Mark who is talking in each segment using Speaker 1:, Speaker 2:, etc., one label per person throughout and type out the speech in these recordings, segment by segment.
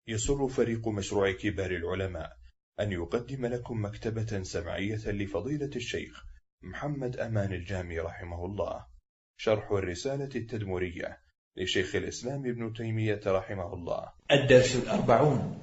Speaker 1: يسر فريق مشروع كبار العلماء أن يقدم لكم مكتبة سمعية لفضيلة الشيخ محمد أمان الجامي رحمه الله، شرح الرسالة التدمرية لشيخ الإسلام ابن تيمية رحمه الله.
Speaker 2: الدرس 40.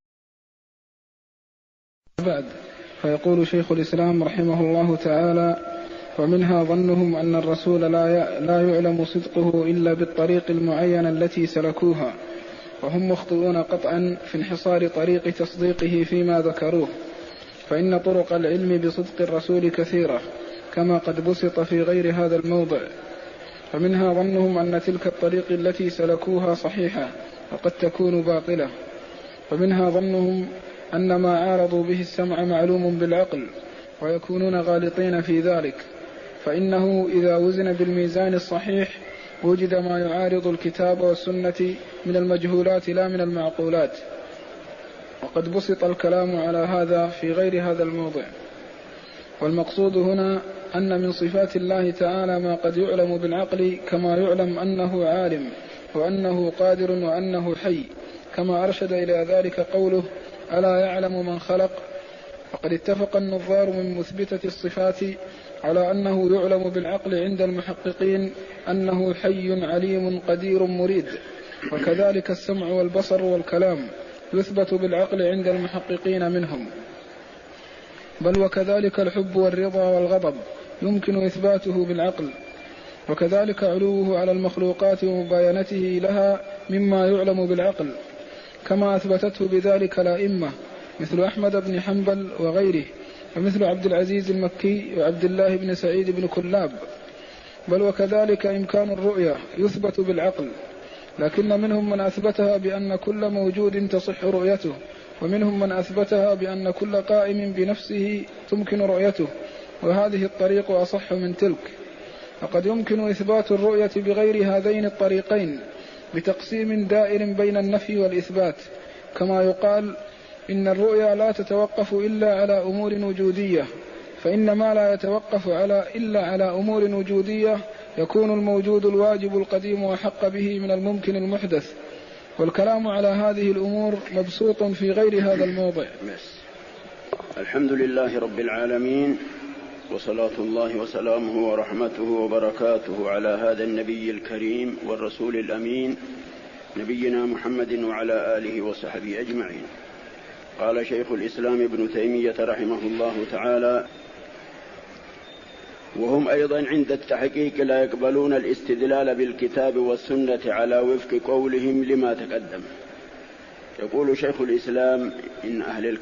Speaker 3: بعد، فيقول شيخ الإسلام رحمه الله تعالى: ومنها ظنهم أن الرسول لا يعلم صدقه إلا بالطريق المعينة التي سلكوها، وهم مخطئون قطعا في انحصار طريق تصديقه فيما ذكروه، فإن طرق العلم بصدق الرسول كثيرة كما قد بسط في غير هذا الموضع. فمنها ظنهم أن تلك الطريق التي سلكوها صحيحة وقد تكون باطلة. فمنها ظنهم أن ما عارضوا به السمع معلوم بالعقل ويكونون غالطين في ذلك، فإنه إذا وزن بالميزان الصحيح وجد ما يعارض الكتاب والسنة من المجهولات لا من المعقولات. وقد بسط الكلام على هذا في غير هذا الموضع. والمقصود هنا أن من صفات الله تعالى ما قد يعلم بالعقل، كما يعلم أنه عالم وأنه قادر وأنه حي، كما أرشد إلى ذلك قوله: ألا يعلم من خلق. وقد اتفق النظار من مثبتة الصفات على أنه يعلم بالعقل عند المحققين أنه حي عليم قدير مريد، وكذلك السمع والبصر والكلام يثبت بالعقل عند المحققين منهم، بل وكذلك الحب والرضا والغضب يمكن إثباته بالعقل، وكذلك علوه على المخلوقات ومباينته لها مما يعلم بالعقل، كما أثبتته بذلك الأئمة مثل أحمد بن حنبل وغيره، ومثل عبد العزيز المكي وعبد الله بن سعيد بن كلاب. بل وكذلك إمكان الرؤية يثبت بالعقل، لكن منهم من أثبتها بأن كل موجود تصح رؤيته، ومنهم من أثبتها بأن كل قائم بنفسه تمكن رؤيته، وهذه الطريق أصح من تلك. وقد يمكن إثبات الرؤية بغير هذين الطريقين بتقسيم دائر بين النفي والإثبات، كما يقال: إن الرؤيا لا تتوقف إلا على أمور وجودية، فإن ما لا يتوقف إلا على أمور وجودية يكون الموجود الواجب القديم أحق به من الممكن المحدث. والكلام على هذه الأمور مبسوط في غير هذا الموضع.
Speaker 4: الحمد لله رب العالمين، وصلاة الله وسلامه ورحمته وبركاته على هذا النبي الكريم والرسول الأمين نبينا محمد وعلى آله وصحبه أجمعين. قال شيخ الإسلام ابن تيمية رحمه الله تعالى: وهم أيضا عند التحقيق لا يقبلون الاستدلال بالكتاب والسنة على وفق قولهم لما تقدم. يقول شيخ الإسلام: إن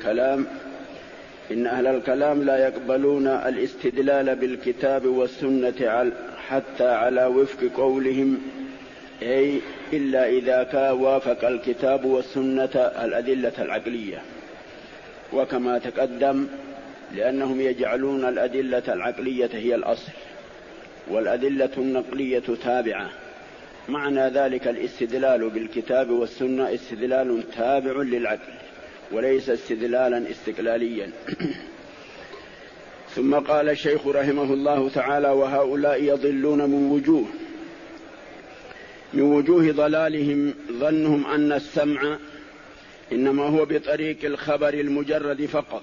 Speaker 4: أهل الكلام لا يقبلون الاستدلال بالكتاب والسنة حتى على وفق قولهم، أي إلا إذا كان وافق الكتاب والسنة الأدلة العقلية، وكما تقدم لأنهم يجعلون الأدلة العقلية هي الأصل والأدلة النقلية تابعة. معنى ذلك الاستدلال بالكتاب والسنة استدلال تابع للعقل وليس استدلالا استقلاليا. ثم قال الشيخ رحمه الله تعالى: وهؤلاء يضلون من وجوه ضلالهم ظنهم أن السمع إنما هو بطريق الخبر المجرد فقط،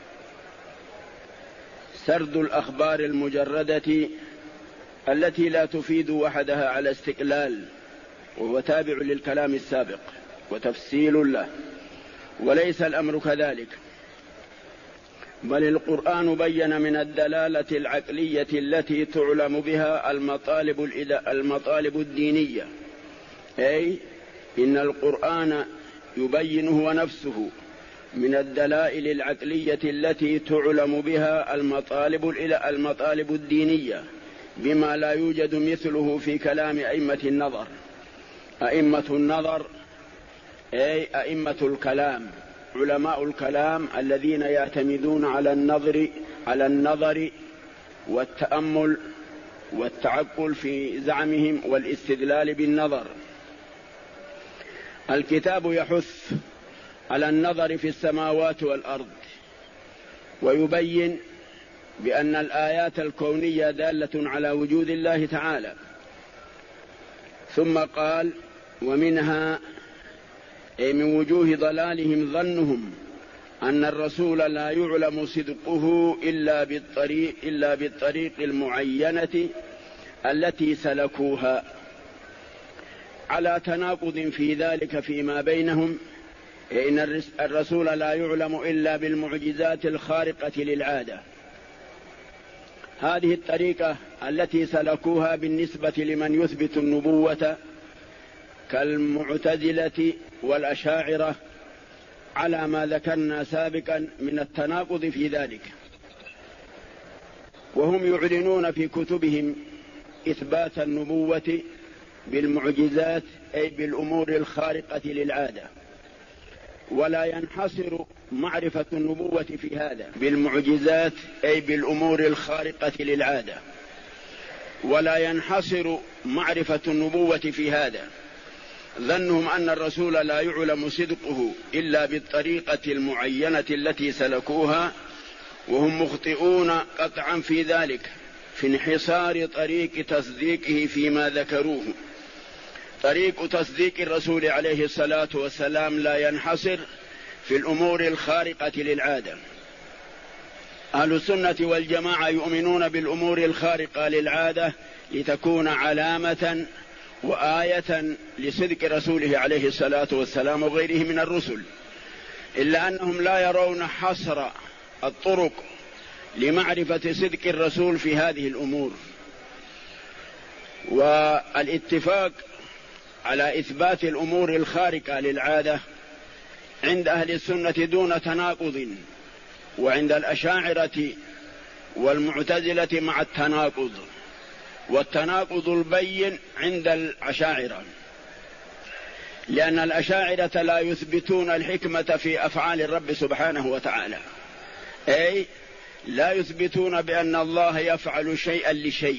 Speaker 4: سرد الأخبار المجردة التي لا تفيد وحدها على استقلال، وهو تابع للكلام السابق وتفصيل له، وليس الأمر كذلك، بل القرآن بين من الدلالة العقلية التي تعلم بها المطالب الدينية، أي إن القرآن يبين هو نفسه من الدلائل العقلية التي تعلم بها المطالب الدينية بما لا يوجد مثله في كلام أئمة النظر. أئمة النظر أي أئمة الكلام، علماء الكلام الذين يعتمدون على النظر والتأمل والتعقل في زعمهم والاستدلال بالنظر. الكتاب يحث على النظر في السماوات والأرض، ويبين بأن الآيات الكونية دالة على وجود الله تعالى. ثم قال: ومنها أي من وجوه ضلالهم ظنهم أن الرسول لا يعلم صدقه إلا بالطريق المعينة التي سلكوها، على تناقض في ذلك فيما بينهم. إن الرسول لا يعلم إلا بالمعجزات الخارقة للعادة. هذه الطريقة التي سلكوها بالنسبة لمن يثبت النبوة كالمعتزلة والأشاعرة على ما ذكرنا سابقا من التناقض في ذلك، وهم يعلنون في كتبهم إثبات النبوة بالمعجزات أي بالأمور الخارقة للعادة، ولا ينحصر معرفة النبوة في هذا بالمعجزات أي بالأمور الخارقة للعادة، ولا ينحصر معرفة النبوة في هذا ظنهم أن الرسول لا يعلم صدقه إلا بالطريقة المعينة التي سلكوها، وهم مخطئون قطعا في ذلك في انحصار طريق تصديقه فيما ذكروه. طريق تصديق الرسول عليه الصلاة والسلام لا ينحصر في الأمور الخارقة للعادة. أهل السنة والجماعة يؤمنون بالأمور الخارقة للعادة لتكون علامة وآية لصدق رسوله عليه الصلاة والسلام وغيره من الرسل، إلا أنهم لا يرون حصر الطرق لمعرفة صدق الرسول في هذه الأمور. والاتفاق على إثبات الأمور الخارقة للعادة عند أهل السنة دون تناقض، وعند الأشاعرة والمعتزلة مع التناقض، والتناقض البين عند الأشاعرة، لأن الأشاعرة لا يثبتون الحكمة في أفعال الرب سبحانه وتعالى، أي لا يثبتون بأن الله يفعل شيئا لشيء.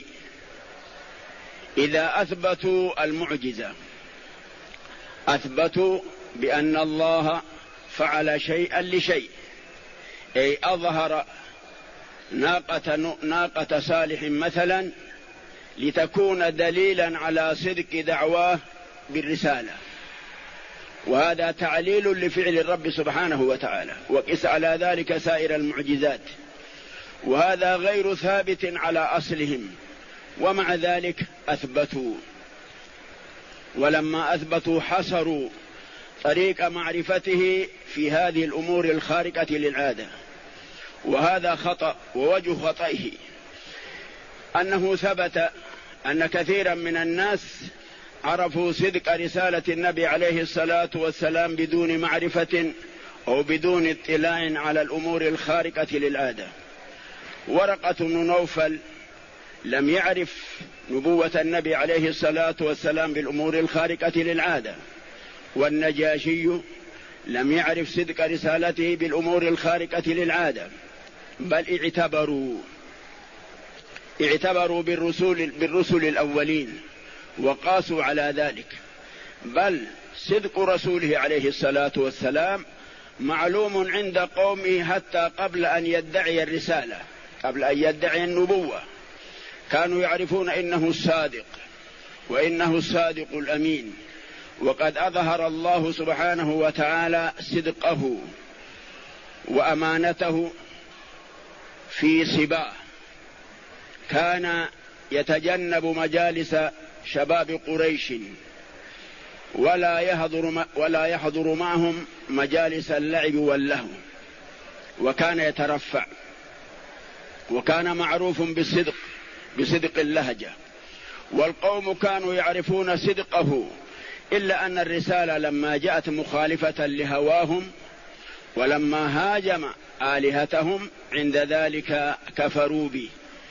Speaker 4: إذا أثبتوا المعجزة أثبتوا بأن الله فعل شيئا لشيء، أي أظهر ناقة صالح مثلا لتكون دليلا على صدق دعواه بالرسالة، وهذا تعليل لفعل الرب سبحانه وتعالى، وقس على ذلك سائر المعجزات، وهذا غير ثابت على أصلهم، ومع ذلك أثبتوا. ولما أثبتوا حصروا طريق معرفته في هذه الأمور الخارقة للعادة، وهذا خطأ. ووجه خطئه أنه ثبت أن كثيرا من الناس عرفوا صدق رسالة النبي عليه الصلاة والسلام بدون معرفة أو بدون اطلاع على الأمور الخارقة للعادة. ورقة بن نوفل لم يعرف نبوة النبي عليه الصلاة والسلام بالأمور الخارقة للعادة، والنجاشي لم يعرف صدق رسالته بالأمور الخارقة للعادة، بل اعتبروا بالرسل الأولين وقاسوا على ذلك. بل صدق رسوله عليه الصلاة والسلام معلوم عند قومه حتى قبل أن يدعي الرسالة، قبل أن يدعي النبوة كانوا يعرفون إنه الصادق وإنه الصادق الأمين. وقد أظهر الله سبحانه وتعالى صدقه وأمانته في صباه، كان يتجنب مجالس شباب قريش ولا يحضر معهم مجالس اللعب واللهو، وكان يترفع، وكان معروف بصدق اللهجة، والقوم كانوا يعرفون صدقه، إلا أن الرسالة لما جاءت مخالفة لهواهم ولما هاجم آلهتهم عند ذلك كفروا به.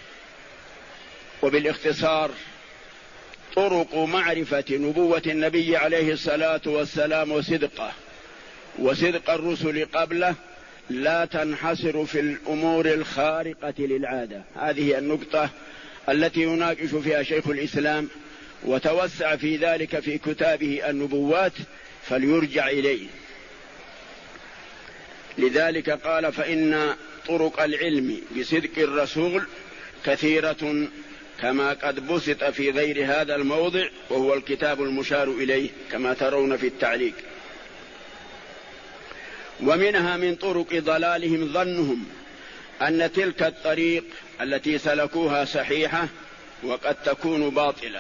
Speaker 4: وبالاختصار طرق معرفة نبوة النبي عليه الصلاة والسلام وصدق الرسل قبله لا تنحصر في الأمور الخارقة للعادة. هذه النقطة التي يناقش فيها شيخ الإسلام، وتوسع في ذلك في كتابه النبوات، فليرجع إليه. لذلك قال: فإن طرق العلم بصدق الرسول كثيرة كما قد بسط في غير هذا الموضع، وهو الكتاب المشار إليه كما ترون في التعليق. ومنها من طرق ضلالهم ظنهم أن تلك الطريق التي سلكوها صحيحة وقد تكون باطلة.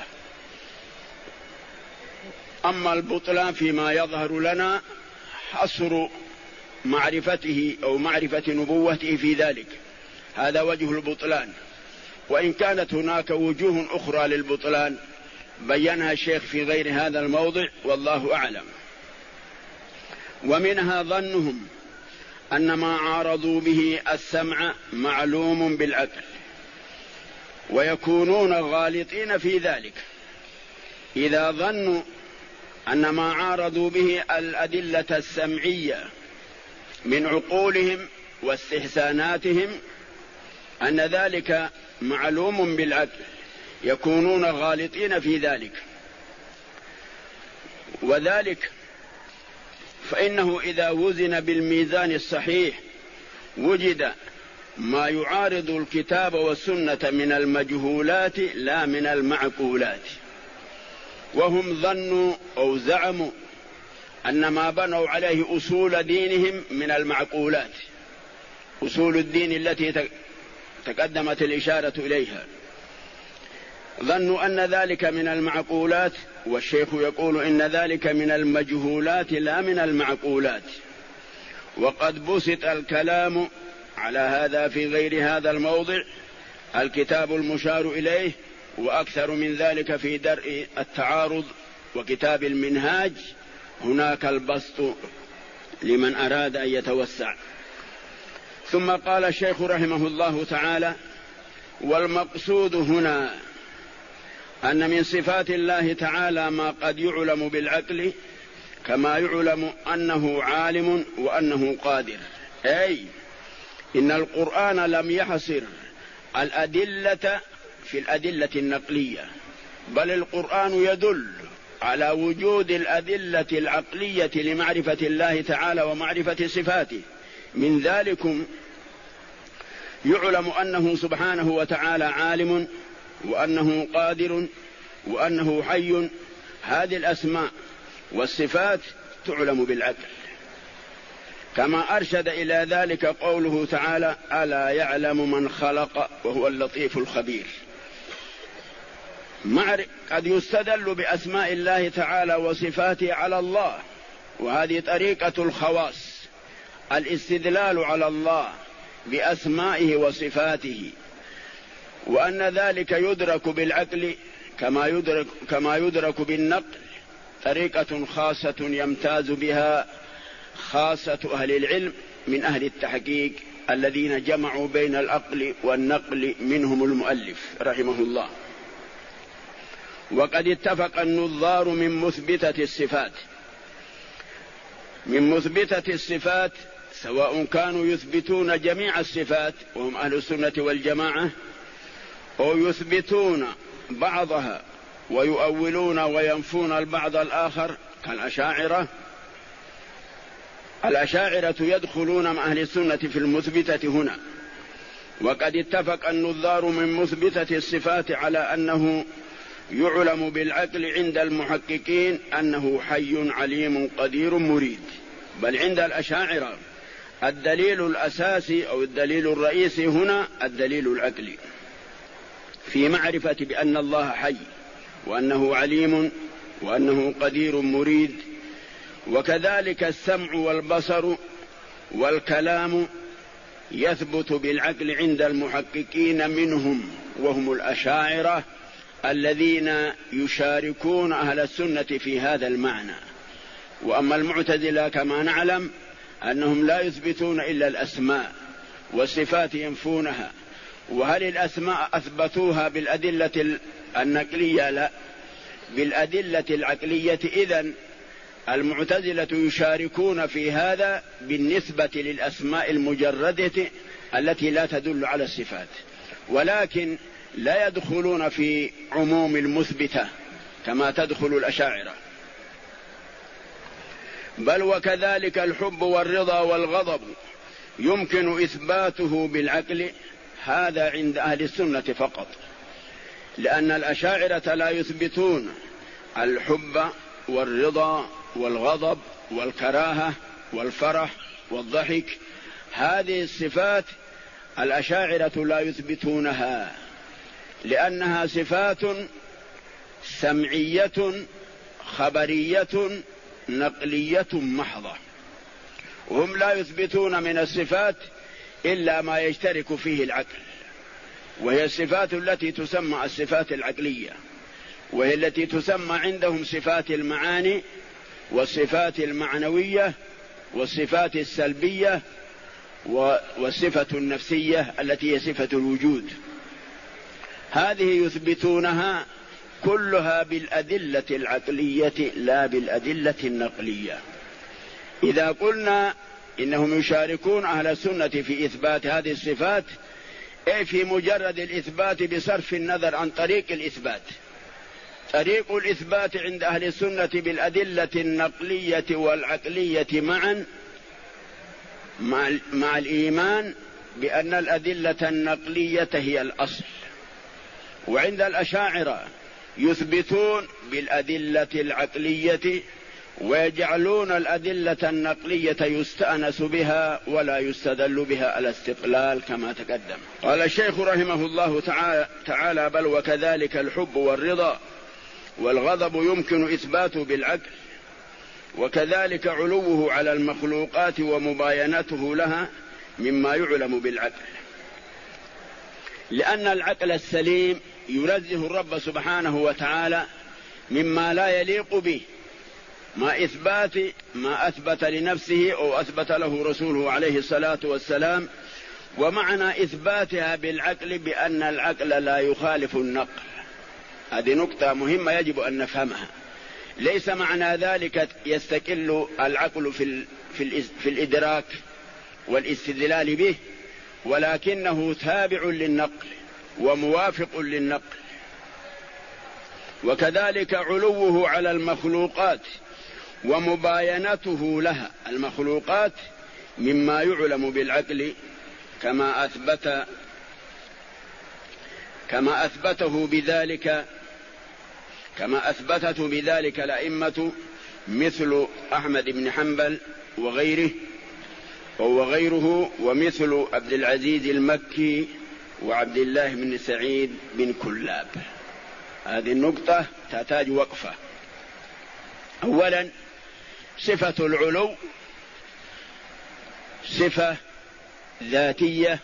Speaker 4: أما البطلان فيما يظهر لنا حصر معرفته أو معرفة نبوته في ذلك، هذا وجه البطلان. وإن كانت هناك وجوه أخرى للبطلان بينها الشيخ في غير هذا الموضع والله أعلم. ومنها ظنهم أن ما عارضوا به السمع معلوم بالعقل، ويكونون غالطين في ذلك إذا ظنوا أن ما عارضوا به الأدلة السمعية من عقولهم واستحساناتهم أن ذلك معلوم بالعقل، يكونون غالطين في ذلك. وذلك فإنه إذا وزن بالميزان الصحيح وجد ما يعارض الكتاب والسنة من المجهولات لا من المعقولات. وهم ظنوا أو زعموا أن ما بنوا عليه أصول دينهم من المعقولات، أصول الدين التي تقدمت الإشارة إليها، ظنوا أن ذلك من المعقولات، والشيخ يقول إن ذلك من المجهولات لا من المعقولات. وقد بسط الكلام على هذا في غير هذا الموضع، الكتاب المشار إليه وأكثر من ذلك في درء التعارض وكتاب المنهاج، هناك البسط لمن أراد أن يتوسع. ثم قال الشيخ رحمه الله تعالى: والمقصود هنا أن من صفات الله تعالى ما قد يعلم بالعقل، كما يعلم أنه عالم وأنه قادر. أي إن القرآن لم يحصر الأدلة في الأدلة النقلية، بل القرآن يدل على وجود الأدلة العقلية لمعرفة الله تعالى ومعرفة صفاته. من ذلكم يعلم أنه سبحانه وتعالى عالم، وأنه قادر، وأنه حي. هذه الأسماء والصفات تعلم بالعقل، كما أرشد إلى ذلك قوله تعالى: ألا يعلم من خلق وهو اللطيف الخبير. قد يستدل بأسماء الله تعالى وصفاته على الله، وهذه طريقة الخواص، الاستدلال على الله بأسمائه وصفاته، وأن ذلك يدرك بالعقل كما يدرك بالنقل، طريقة خاصة يمتاز بها خاصة أهل العلم من أهل التحقيق الذين جمعوا بين العقل والنقل، منهم المؤلف رحمه الله. وقد اتفق النظار من مثبتة الصفات سواء كانوا يثبتون جميع الصفات وهم أهل السنة والجماعة، أو يثبتون بعضها ويؤولون وينفون البعض الآخر كالأشاعرة. الأشاعرة يدخلون مع أهل السنة في المثبتة هنا. وقد اتفق النظار من مثبتة الصفات على أنه يعلم بالعقل عند المحققين أنه حي عليم قدير مريد. بل عند الأشاعرة الدليل الأساسي أو الدليل الرئيسي هنا الدليل العقلي في معرفة بأن الله حي، وأنه عليم، وأنه قدير مريد. وكذلك السمع والبصر والكلام يثبت بالعقل عند المحققين منهم، وهم الأشاعرة الذين يشاركون أهل السنة في هذا المعنى. وأما المعتزلة كما نعلم أنهم لا يثبتون إلا الأسماء، والصفات ينفونها. وهل الأسماء أثبتوها بالأدلة النقلية؟ لا، بالأدلة العقلية. إذن المعتزلة يشاركون في هذا بالنسبة للأسماء المجردة التي لا تدل على الصفات، ولكن لا يدخلون في عموم المثبتة كما تدخل الأشاعرة. بل وكذلك الحب والرضا والغضب يمكن إثباته بالعقل، هذا عند أهل السنة فقط، لأن الأشاعرة لا يثبتون الحب والرضا والغضب والكراهة والفرح والضحك، هذه الصفات الأشاعرة لا يثبتونها، لأنها صفات سمعية خبرية نقلية محضة، وهم لا يثبتون من الصفات إلا ما يشترك فيه العقل، وهي الصفات التي تسمى الصفات العقلية، وهي التي تسمى عندهم صفات المعاني والصفات المعنوية والصفات السلبية والصفة النفسية التي هي صفة الوجود. هذه يثبتونها كلها بالأدلة العقلية لا بالأدلة النقلية. إذا قلنا إنهم يشاركون أهل السنة في إثبات هذه الصفات، أي في مجرد الإثبات بصرف النظر عن طريق الإثبات. طريق الإثبات عند أهل السنة بالأدلة النقلية والعقلية معا، مع الإيمان بأن الأدلة النقلية هي الأصل. وعند الأشاعرة يثبتون بالأدلة العقلية ويجعلون الأدلة النقلية يستأنس بها ولا يستدل بها على استقلال كما تقدم. قال الشيخ رحمه الله تعالى: بل وكذلك الحب والرضا والغضب يمكن إثباته بالعقل، وكذلك علوه على المخلوقات ومباينته لها مما يعلم بالعقل، لأن العقل السليم ينزه الرب سبحانه وتعالى مما لا يليق به، ما أثبت لنفسه أو أثبت له رسوله عليه الصلاة والسلام. ومعنى إثباتها بالعقل بأن العقل لا يخالف النقل. هذه نقطة مهمة يجب أن نفهمها. ليس معنى ذلك يستقل العقل في الإدراك والاستدلال به، ولكنه تابع للنقل وموافق للنقل. وكذلك علوه على المخلوقات ومباينته لها، المخلوقات مما يعلم بالعقل كما أثبتته بذلك الأئمة مثل أحمد بن حنبل وغيره، ومثل عبد العزيز المكي وعبد الله بن سعيد بن كلاب. هذه النقطة تحتاج وقفة. أولا، صفة العلو صفة ذاتية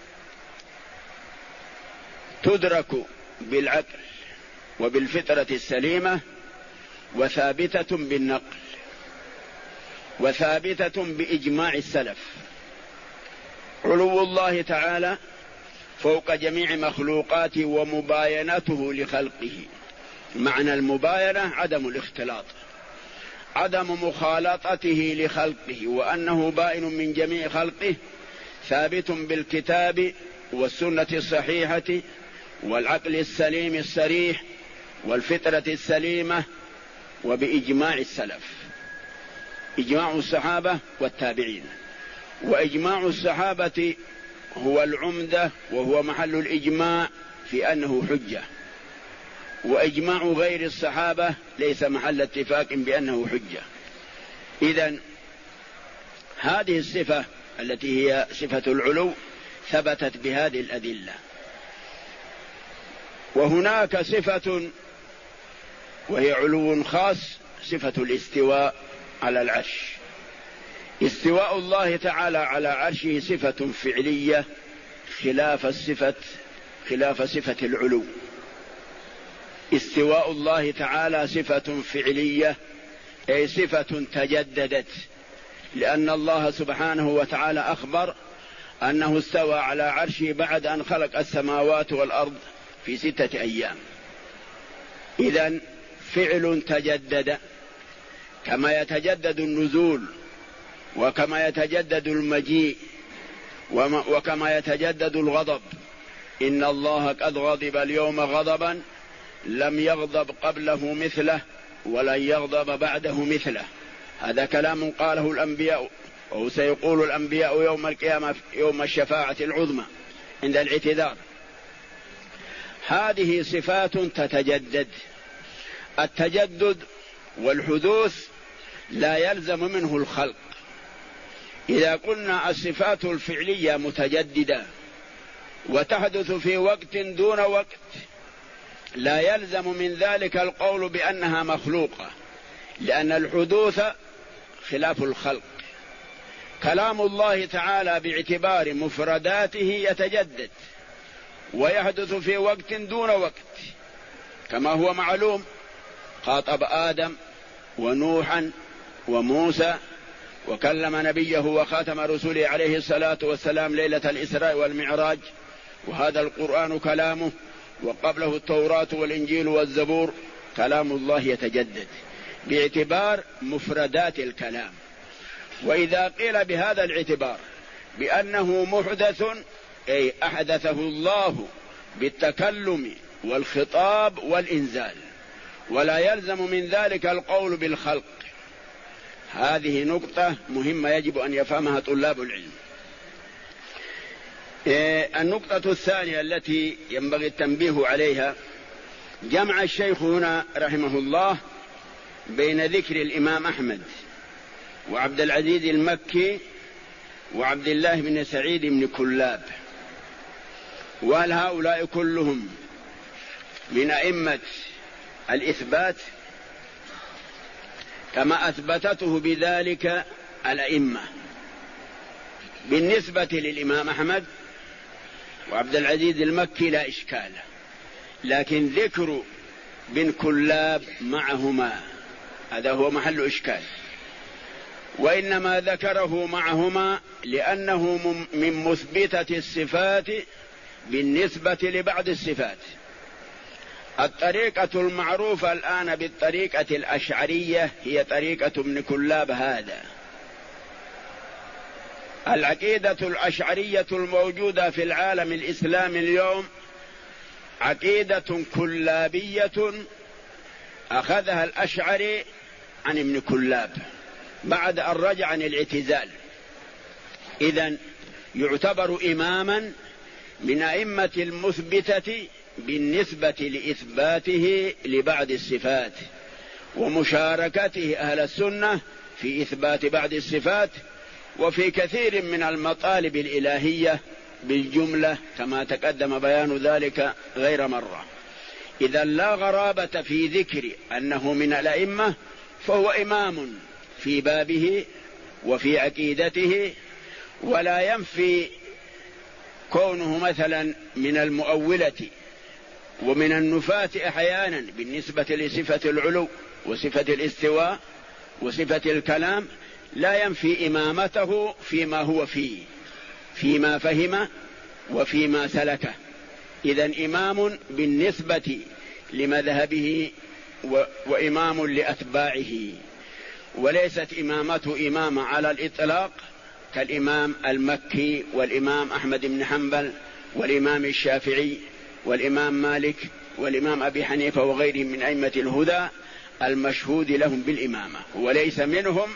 Speaker 4: تدرك بالعقل وبالفطرة السليمة، وثابتة بالنقل، وثابتة بإجماع السلف. علو الله تعالى فوق جميع مخلوقاته ومباينته لخلقه. معنى المباينة عدم الاختلاط، عدم مخالطته لخلقه، وأنه بائن من جميع خلقه، ثابت بالكتاب والسنة الصحيحة والعقل السليم الصريح والفطرة السليمة وبإجماع السلف، إجماع الصحابة والتابعين. وإجماع الصحابة هو العمدة وهو محل الإجماع في أنه حجة، وإجماع غير الصحابة ليس محل اتفاق بأنه حجة. إذن هذه الصفة التي هي صفة العلو ثبتت بهذه الأدلة. وهناك صفة وهي علو خاص، صفة الاستواء على العرش. استواء الله تعالى على عرشه صفة فعلية خلاف صفة العلو. استواء الله تعالى صفة فعلية، أي صفة تجددت، لأن الله سبحانه وتعالى أخبر أنه استوى على عرشه بعد أن خلق السماوات والأرض في 6 أيام. إذن فعل تجدد، كما يتجدد النزول، وكما يتجدد المجيء، وكما يتجدد الغضب. إن الله قد غضب اليوم غضبا لم يغضب قبله مثله ولن يغضب بعده مثله. هذا كلام قاله الأنبياء، وهو سيقول الأنبياء يوم القيامة يوم الشفاعة العظمى عند الاعتذار. هذه صفات تتجدد. التجدد والحدوث لا يلزم منه الخلق، إذا قلنا الصفات الفعلية متجددة وتحدث في وقت دون وقت لا يلزم من ذلك القول بأنها مخلوقة، لأن الحدوث خلاف الخلق. كلام الله تعالى باعتبار مفرداته يتجدد ويحدث في وقت دون وقت كما هو معلوم. خاطب آدم ونوحا وموسى وكلم نبيه وخاتم رسوله عليه الصلاة والسلام ليلة الإسراء والمعراج، وهذا القرآن كلامه، وقبله التوراة والإنجيل والزبور. كلام الله يتجدد باعتبار مفردات الكلام. وإذا قيل بهذا الاعتبار بأنه محدث أي أحدثه الله بالتكلم والخطاب والإنزال، ولا يلزم من ذلك القول بالخلق. هذه نقطة مهمة يجب أن يفهمها طلاب العلم. النقطة الثانية التي ينبغي التنبيه عليها، جمع الشيخ هنا رحمه الله بين ذكر الإمام أحمد وعبد العزيز المكي وعبد الله بن سعيد بن كلاب، وهل هؤلاء كلهم من أئمة الإثبات كما أثبتته بذلك الأئمة؟ بالنسبة للإمام أحمد وعبد العزيز المكي لا إشكال، لكن ذكر بن كلاب معهما هذا هو محل إشكال، وإنما ذكره معهما لأنه من مثبتة الصفات بالنسبة لبعض الصفات. الطريقة المعروفة الآن بالطريقة الأشعرية هي طريقة ابن كلاب هذا. العقيدة الأشعرية الموجودة في العالم الإسلامي اليوم عقيدة كلابية أخذها الأشعري عن ابن كلاب بعد أن رجع عن الاعتزال. إذن يعتبر إماما من أئمة المثبتة بالنسبة لإثباته لبعض الصفات ومشاركته أهل السنة في إثبات بعض الصفات وفي كثير من المطالب الإلهية بالجملة كما تقدم بيان ذلك غير مرة. إذا لا غرابة في ذكر أنه من الأئمة، فهو إمام في بابه وفي عقيدته، ولا ينفي كونه مثلا من المؤولة ومن النفاة أحيانا بالنسبة لصفة العلو وصفة الاستواء وصفة الكلام، لا ينفي إمامته فيما هو فيه، فيما فهم وفيما سلكه. إذن إمام بالنسبة لمذهبه وإمام لأتباعه، وليست إمامته إمامة على الإطلاق كالإمام المكي والإمام أحمد بن حنبل والإمام الشافعي والإمام مالك والإمام أبي حنيفة وغيرهم من أئمة الهدى المشهود لهم بالإمامة، وليس منهم،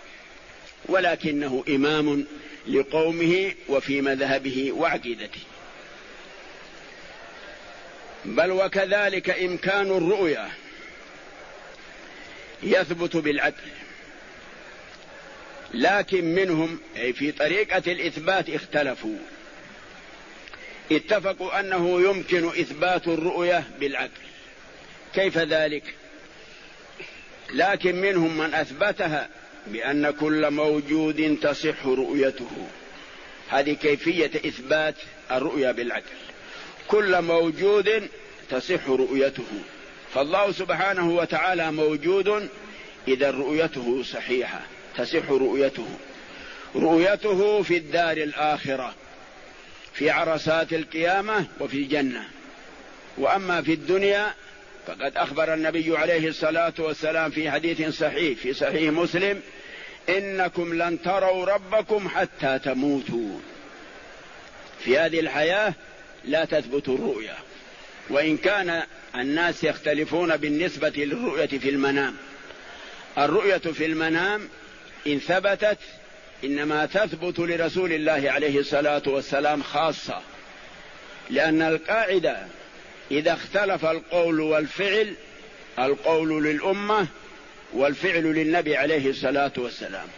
Speaker 4: ولكنه إمام لقومه وفي مذهبه وعقيدته. بل وكذلك إمكان الرؤية يثبت بالعقل، لكن منهم أي في طريقة الإثبات اختلفوا. اتفقوا أنه يمكن إثبات الرؤية بالعقل. كيف ذلك؟ لكن منهم من أثبتها بأن كل موجود تصح رؤيته. هذه كيفية إثبات الرؤية بالعقل، كل موجود تصح رؤيته. فالله سبحانه وتعالى موجود، إذا رؤيته صحيحة تصح رؤيته. رؤيته في الدار الآخرة في عرصات القيامة وفي الجنة. وأما في الدنيا فقد أخبر النبي عليه الصلاة والسلام في حديث صحيح في صحيح مسلم: إنكم لن تروا ربكم حتى تموتوا. في هذه الحياة لا تثبت الرؤيا، وإن كان الناس يختلفون بالنسبة للرؤية في المنام. الرؤية في المنام إن ثبتت إنما تثبت لرسول الله عليه الصلاة والسلام خاصة، لأن القاعدة إذا اختلف القول والفعل، القول للأمة والفعل للنبي عليه الصلاة والسلام.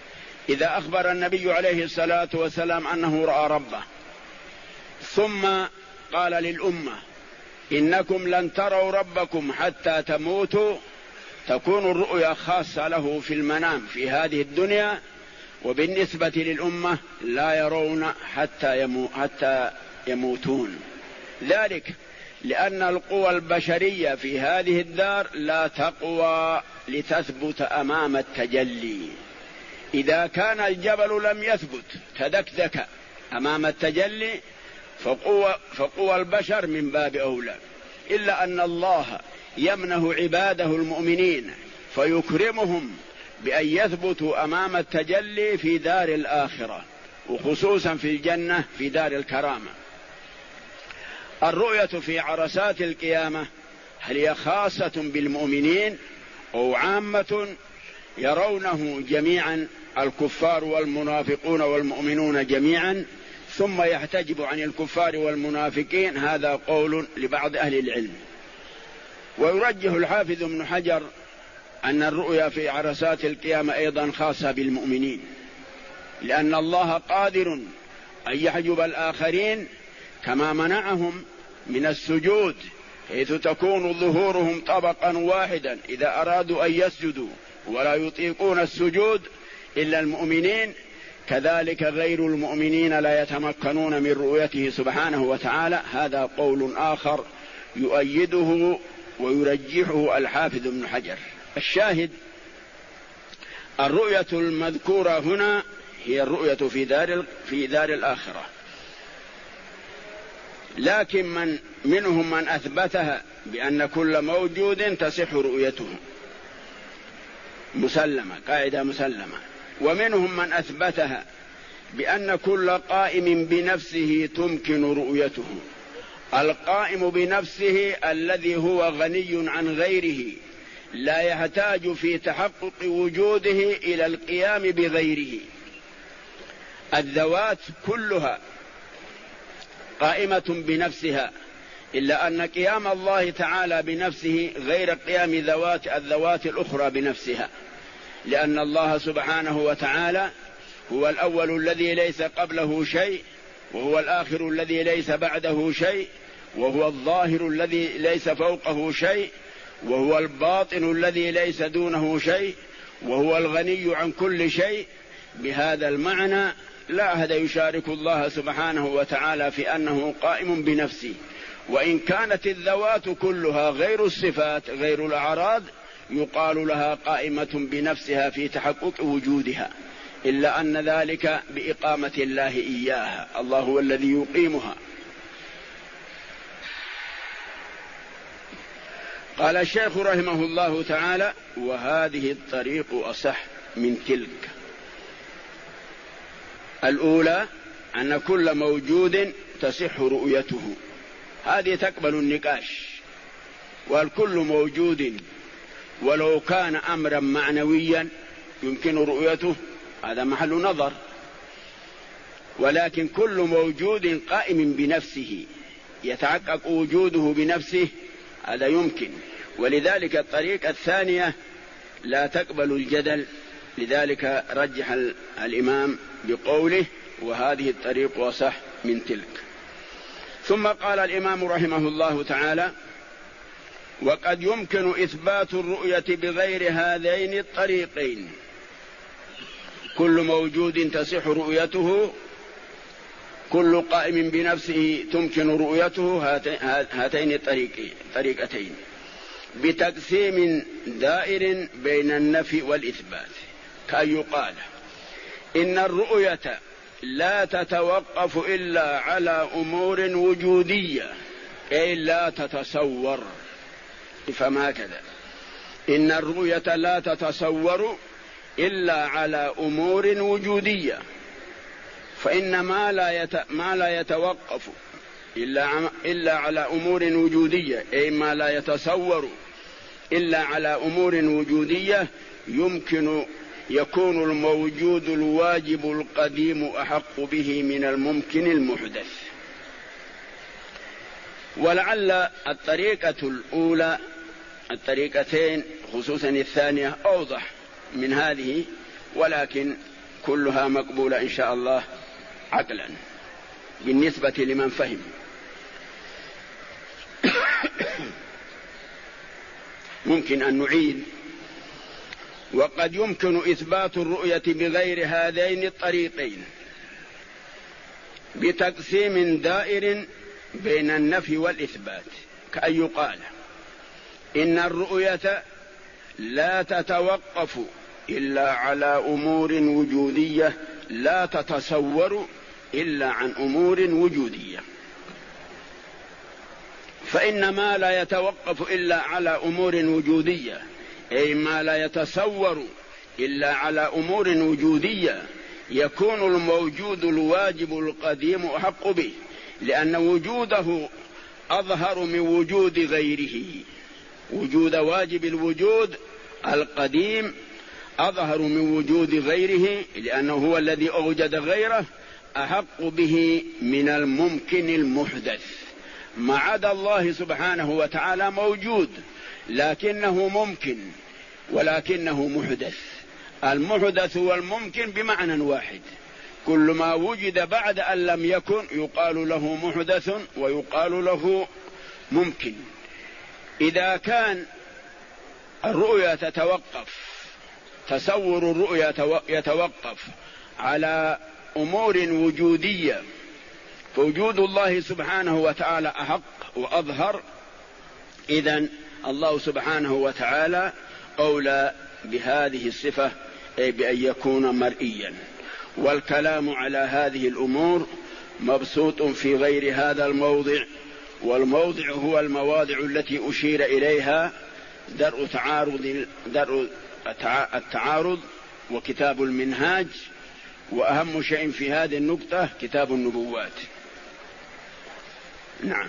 Speaker 4: إذا أخبر النبي عليه الصلاة والسلام أنه رأى ربه ثم قال للأمة إنكم لن تروا ربكم حتى تموتوا، تكون الرؤيا خاصة له في المنام في هذه الدنيا، وبالنسبة للأمة لا يرون حتى يموتون. ذلك لأن القوى البشرية في هذه الدار لا تقوى لتثبت أمام التجلي. إذا كان الجبل لم يثبت تدكدك أمام التجلي فقوى البشر من باب أولى، إلا أن الله يمنه عباده المؤمنين فيكرمهم بأن يثبتوا أمام التجلي في دار الآخرة، وخصوصا في الجنة في دار الكرامة. الرؤية في عرصات القيامة هل هي خاصة بالمؤمنين أو عامة؟ يرونه جميعا الكفار والمنافقون والمؤمنون جميعا، ثم يحتجب عن الكفار والمنافقين. هذا قول لبعض أهل العلم. ويرجح الحافظ ابن حجر أن الرؤيا في عرصات القيامة أيضا خاصة بالمؤمنين، لأن الله قادر أن يحجب الآخرين كما منعهم من السجود، حيث تكون ظهورهم طبقا واحدا إذا أرادوا أن يسجدوا ولا يطيقون السجود إلا المؤمنين، كذلك غير المؤمنين لا يتمكنون من رؤيته سبحانه وتعالى. هذا قول آخر يؤيده ويرجحه الحافظ ابن حجر. الشاهد الرؤية المذكورة هنا هي الرؤية في دار الآخرة، لكن منهم من أثبتها بأن كل موجود تصح رؤيته مسلمة، قاعدة مسلمة، ومنهم من أثبتها بأن كل قائم بنفسه تمكن رؤيته. القائم بنفسه الذي هو غني عن غيره لا يحتاج في تحقق وجوده إلى القيام بغيره. الذوات كلها قائمة بنفسها، إلا أن قيام الله تعالى بنفسه غير قيام الذوات الأخرى بنفسها، لأن الله سبحانه وتعالى هو الأول الذي ليس قبله شيء، وهو الآخر الذي ليس بعده شيء، وهو الظاهر الذي ليس فوقه شيء، وهو الباطن الذي ليس دونه شيء، وهو الغني عن كل شيء. بهذا المعنى لا أحد يشارك الله سبحانه وتعالى في أنه قائم بنفسه. وإن كانت الذوات كلها غير الصفات غير الأعراض يقال لها قائمة بنفسها في تحقق وجودها، إلا أن ذلك بإقامة الله إياها، الله هو الذي يقيمها. قال الشيخ رحمه الله تعالى: وهذه الطريق أصح من تلك. الأولى أن كل موجود تصح رؤيته، هذه تقبل النقاش، والكل موجود ولو كان أمرا معنويا يمكن رؤيته، هذا محل نظر، ولكن كل موجود قائم بنفسه يتحقق وجوده بنفسه هذا يمكن. ولذلك الطريقة الثانية لا تقبل الجدل، لذلك رجح الإمام بقوله: وهذه الطريق أصح من تلك. ثم قال الإمام رحمه الله تعالى: وقد يمكن إثبات الرؤية بغير هذين الطريقين. كل موجود تصح رؤيته، كل قائم بنفسه تمكن رؤيته، هاتين الطريقتين، بتقسيم دائر بين النفي والإثبات، كأن يقال إن الرؤية لا تتوقف إلا على أمور وجودية، أي لا تتصور. فما كذا، إن الرؤية لا تتصور إلا على أمور وجودية، فإن ما لا يتوقف إلا على أمور وجودية، أي ما لا يتصور إلا على أمور وجودية، يكون الموجود الواجب القديم أحق به من الممكن المحدث. ولعل الطريقة الأولى، الطريقتين خصوصا الثانية، أوضح من هذه، ولكن كلها مقبولة إن شاء الله عقلا بالنسبة لمن فهم. ممكن أن نعيد. وقد يمكن إثبات الرؤية بغير هذين الطريقين بتقسيم دائر بين النفي والإثبات، كأن يقال إن الرؤية لا تتوقف إلا على أمور وجودية لا تتصور إلا عن أمور وجودية، فإن ما لا يتوقف إلا على أمور وجودية أي ما لا يتصور إلا على أمور وجودية يكون الموجود الواجب القديم أحق به، لأن وجوده أظهر من وجود غيره. وجود واجب الوجود القديم أظهر من وجود غيره، لأنه هو الذي أوجد غيره أحق به من الممكن المحدث. ما عدا الله سبحانه وتعالى موجود لكنه ممكن ولكنه محدث. المحدث والممكن بمعنى واحد، كل ما وجد بعد أن لم يكن يقال له محدث ويقال له ممكن. إذا كان الرؤيا تتوقف، تصور الرؤيا يتوقف على أمور وجودية، فوجود الله سبحانه وتعالى أحق وأظهر، إذن الله سبحانه وتعالى أولى بهذه الصفة أي بأن يكون مرئيا. والكلام على هذه الأمور مبسوط في غير هذا الموضع، والموضع هو المواضع التي أشير إليها: درء التعارض وكتاب المنهاج، وأهم شيء في هذه النقطة كتاب النبوات. نعم.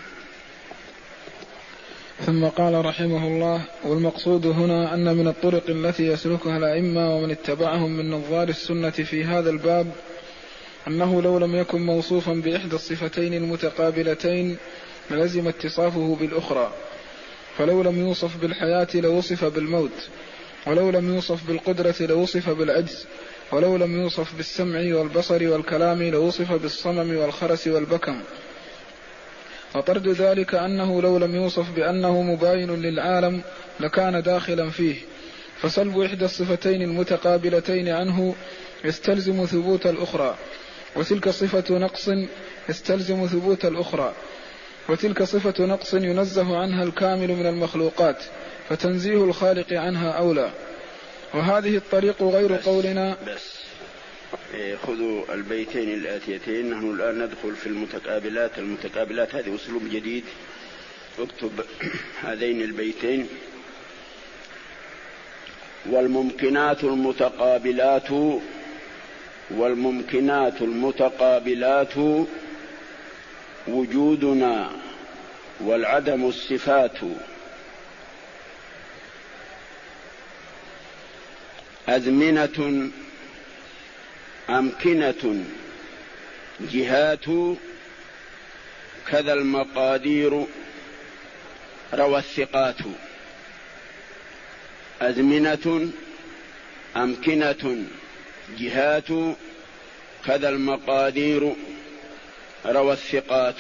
Speaker 3: ثم قال رحمه الله: والمقصود هنا أن من الطرق التي يسلكها الأئمة ومن اتبعهم من نظار السنة في هذا الباب أنه لو لم يكن موصوفا بإحدى الصفتين المتقابلتين للزم اتصافه بالأخرى، فلو لم يوصف بالحياة لوصف بالموت، ولو لم يوصف بالقدرة لوصف بالعجز، ولو لم يوصف بالسمع والبصر والكلام لوصف بالصمم والخرس والبكم. وطرد ذلك أنه لو لم يوصف بأنه مباين للعالم لكان داخلا فيه، فسلب إحدى الصفتين المتقابلتين عنه يستلزم ثبوت الأخرى، وتلك صفة نقص يستلزم ثبوت الأخرى، وتلك صفة نقص ينزه عنها الكامل من المخلوقات، فتنزيه الخالق عنها أولى. وهذه الطريق غير قولنا.
Speaker 4: بس خذوا البيتين الآتيتين. نحن الآن ندخل في المتقابلات هذه أسلوب جديد. اكتب هذين البيتين: والممكنات المتقابلات وجودنا والعدم الصفات، أزمنة أمكنة جهات، كذا المقادير روى الثقات. أزمنة أمكنة جهات، كذا المقادير روى الثقات.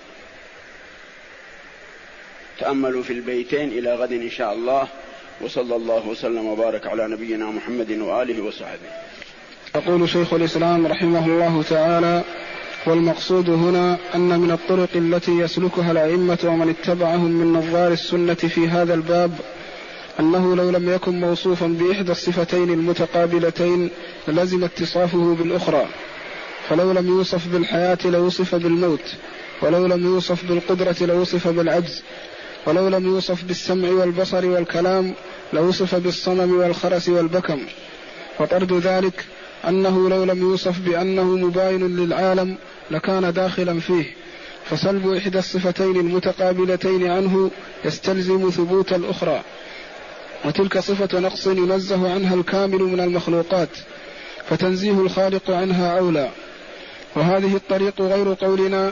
Speaker 4: تأملوا في البيتين إلى غد إن شاء الله، وصلى الله وسلم وبارك على نبينا محمد وآله وصحبه.
Speaker 3: يقول شيخ الإسلام رحمه الله تعالى: والمقصود هنا أن من الطرق التي يسلكها الأئمة ومن اتبعهم من نظار السنة في هذا الباب أنه لو لم يكن موصوفا بإحدى الصفتين المتقابلتين للزم اتصافه بالأخرى، فلو لم يوصف بالحياة لوصف بالموت، ولو لم يوصف بالقدرة لوصف بالعجز، ولو لم يوصف بالسمع والبصر والكلام لوصف بالصمم والخرس والبكم. وطرد ذلك أنه لو لم يوصف بأنه مباين للعالم لكان داخلا فيه، فسلب إحدى الصفتين المتقابلتين عنه يستلزم ثبوت الأخرى، وتلك صفة نقص ينزه عنها الكامل من المخلوقات، فتنزيه الخالق عنها أولى. وهذه الطريق غير قولنا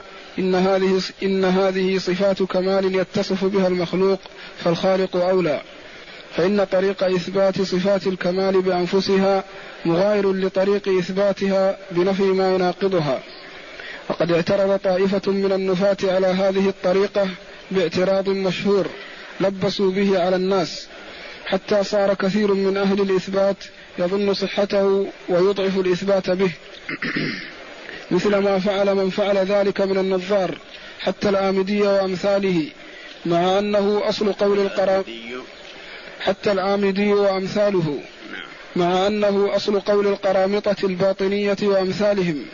Speaker 3: إن هذه صفات كمال يتصف بها المخلوق فالخالق أولى، فإن طريق إثبات صفات الكمال بأنفسها مغاير لطريق إثباتها بنفي ما يناقضها. وقد اعترض طائفة من النفاة على هذه الطريقة باعتراض مشهور لبسوا به على الناس، حتى صار كثير من أهل الإثبات يظن صحته ويضعف الإثبات به، مثل ما فعل من فعل ذلك من النظار حتى الآمدي وأمثاله، مع أنه أصل قول حتى الآمدي وأمثاله، مع أنه أصل قول القرامطة الباطنية وأمثالهم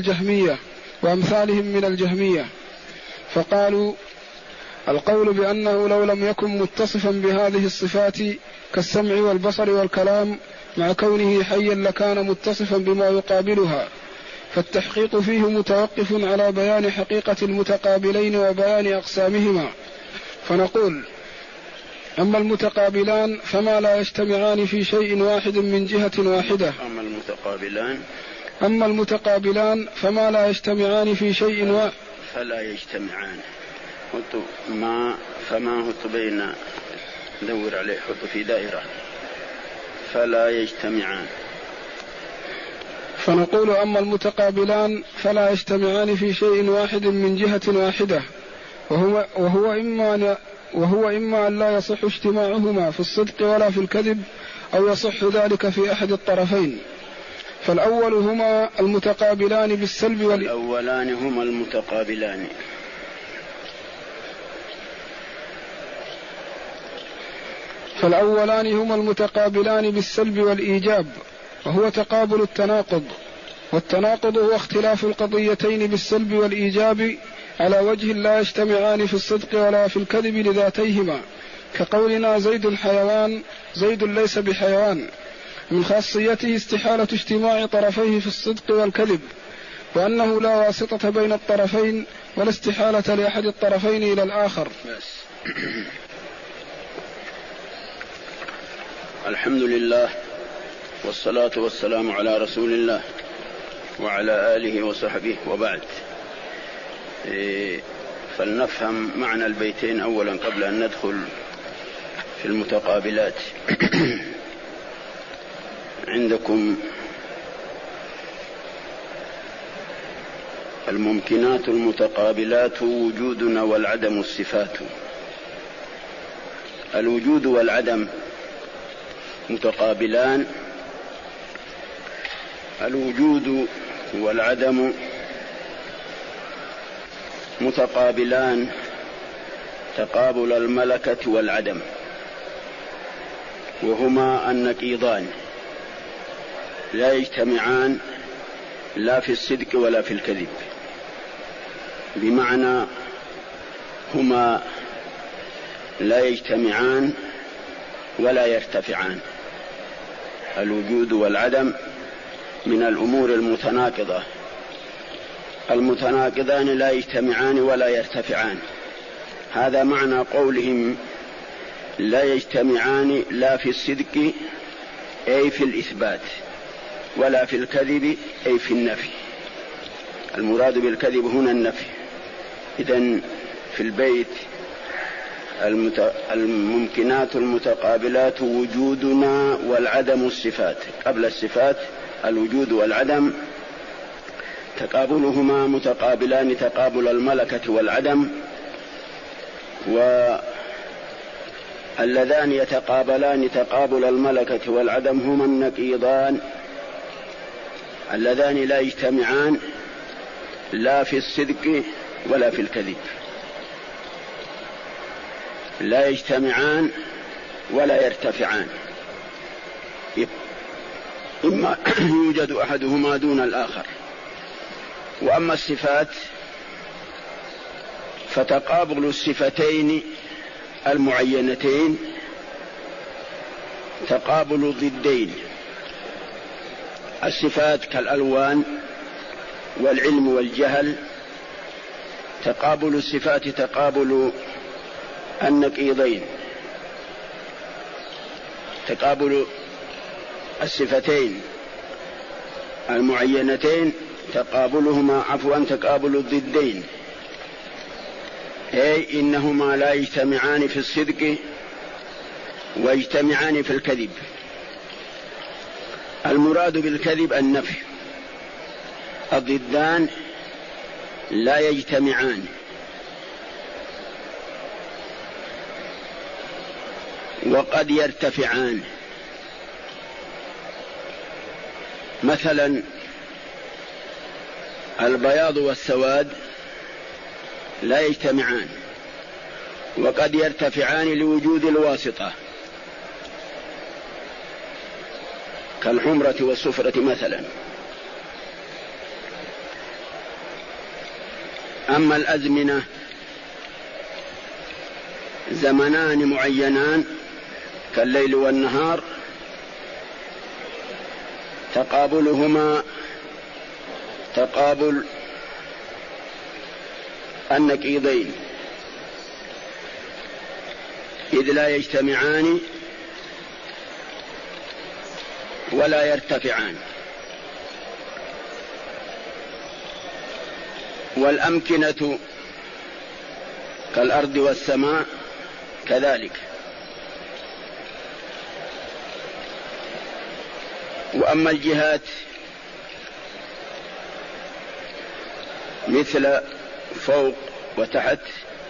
Speaker 3: من الجهمية. فقالوا القول بأنه لو لم يكن متصفا بهذه الصفات كالسمع والبصر والكلام مع كونه حيا لكان متصفا بما يقابلها، فالتحقيق فيه متوقف على بيان حقيقة المتقابلين وبيان أقسامهما. فنقول أما المتقابلان فما لا يجتمعان في شيء واحد من جهة واحدة. أما المتقابلان فما لا يجتمعان في شيء واحد
Speaker 4: فلا يجتمعان. فما هو بين دور عليه حط في دائرة فلا يجتمعان.
Speaker 3: فنقول أما المتقابلان فلا يجتمعان في شيء واحد من جهة واحدة، وهو إما أن لا يصح اجتماعهما في الصدق ولا في الكذب، أو يصح ذلك في أحد الطرفين. فالأول هما المتقابلان بالسلب
Speaker 4: الأولان هما المتقابلان
Speaker 3: فالأولان هما المتقابلان بالسلب والإيجاب، وهو تقابل التناقض. والتناقض هو اختلاف القضيتين بالسلب والإيجاب على وجه لا يجتمعان في الصدق ولا في الكذب لذاتيهما، كقولنا زيد حيوان زيد ليس بحيوان، من خاصيته استحالة اجتماع طرفيه في الصدق والكذب، وأنه لا واسطة بين الطرفين ولا استحالة لأحد الطرفين إلى الآخر.
Speaker 4: الحمد لله والصلاة والسلام على رسول الله وعلى آله وصحبه، وبعد. فلنفهم معنى البيتين أولا قبل أن ندخل في المتقابلات. عندكم الممكنات المتقابلات وجودنا والعدم الصفات. الوجود والعدم متقابلان. الوجود والعدم متقابلان تقابل الملكة والعدم، وهما النقيضان لا يجتمعان لا في الصدق ولا في الكذب، بمعنى هما لا يجتمعان ولا يرتفعان. الوجود والعدم من الأمور المتناقضة، المتناقضان لا يجتمعان ولا يرتفعان. هذا معنى قولهم لا يجتمعان لا في الصدق أي في الإثبات ولا في الكذب أي في النفي. المراد بالكذب هنا النفي. إذن في البيت الممكنات المتقابلات وجودنا والعدم الصفات. قبل الصفات الوجود والعدم تقابلهما متقابلان تقابل الملكة والعدم، واللذان يتقابلان تقابل الملكة والعدم هما النقيضان اللذان لا يجتمعان لا في الصدق ولا في الكذب، لا يجتمعان ولا يرتفعان، إما يوجد أحدهما دون الآخر. وأما الصفات فتقابل الصفتين المعينتين تقابل ضدين. الصفات كالألوان والعلم والجهل، تقابل الصفات تقابل النقيضين، تقابل الصفتين المعينتين تقابل الضدين، أي إنهما لا يجتمعان في الصدق ويجتمعان في الكذب. المراد بالكذب النفي، الضدان لا يجتمعان. وقد يرتفعان، مثلا البياض والسواد لا يجتمعان، وقد يرتفعان لوجود الواسطة كالحمرة والصفرة مثلا. أما الأزمنة زمنان معينان كالليل والنهار تقابلهما تقابل النقيضين، إذ لا يجتمعان ولا يرتفعان. والأمكنة كالأرض والسماء كذلك. وأما الجهات مثل فوق وتحت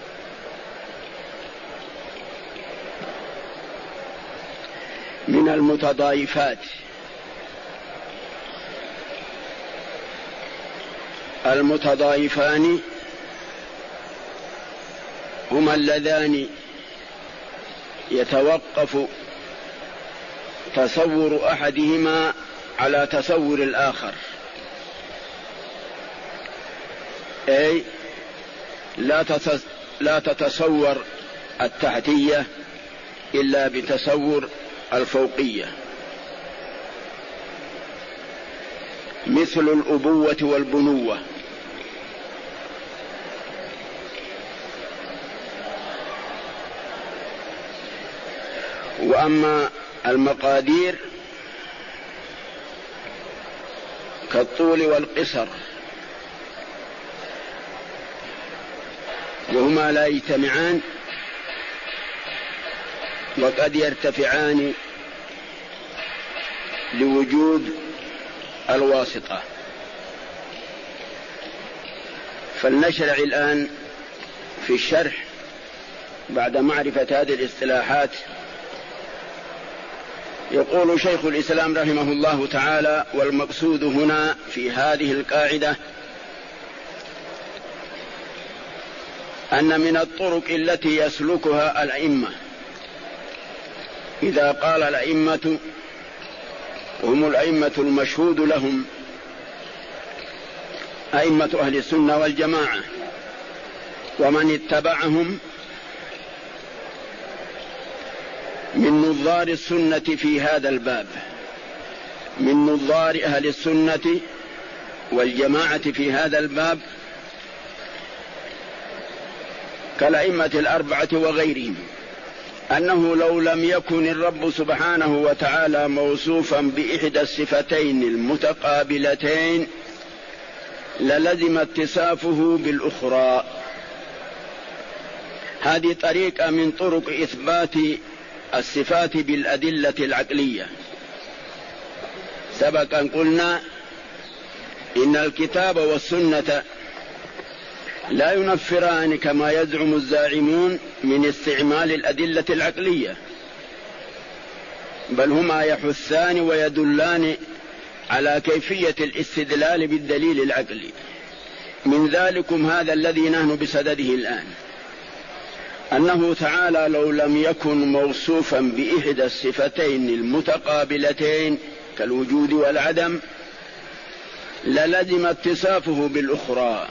Speaker 4: من المتضايفات. المتضايفان هما اللذان يتوقف تصور أحدهما على تصور الآخر، أي لا تتصور التحتية إلا بتصور الفوقية، مثل الأبوة والبنوة. وأما المقادير كالطول والقصر وهما لا يجتمعان وقد يرتفعان لوجود الواسطة. فلنشرع الآن في الشرح بعد معرفة هذه الاصطلاحات. يقول شيخ الإسلام رحمه الله تعالى: والمقصود هنا في هذه القاعدة أن من الطرق التي يسلكها الأئمة، إذا قال الأئمة وهم الأئمة المشهود لهم أئمة أهل السنة والجماعة ومن اتبعهم من نظار السنة في هذا الباب، من نظار أهل السنة والجماعة في هذا الباب كالأئمة الأربعة وغيرهم، أنه لو لم يكن الرب سبحانه وتعالى موصوفا بإحدى الصفتين المتقابلتين للزم اتصافه بالأخرى. هذه طريقة من طرق إثبات الصفات بالأدلة العقلية. سبق أن قلنا إن الكتاب والسنة لا ينفران كما يزعم الزاعمون من استعمال الأدلة العقلية، بل هما يحثان ويدلان على كيفية الاستدلال بالدليل العقلي. من ذلكم هذا الذي نحن بصدده الآن، أنه تعالى لو لم يكن موصوفا بإحدى الصفتين المتقابلتين كالوجود والعدم للزم اتصافه بالأخرى.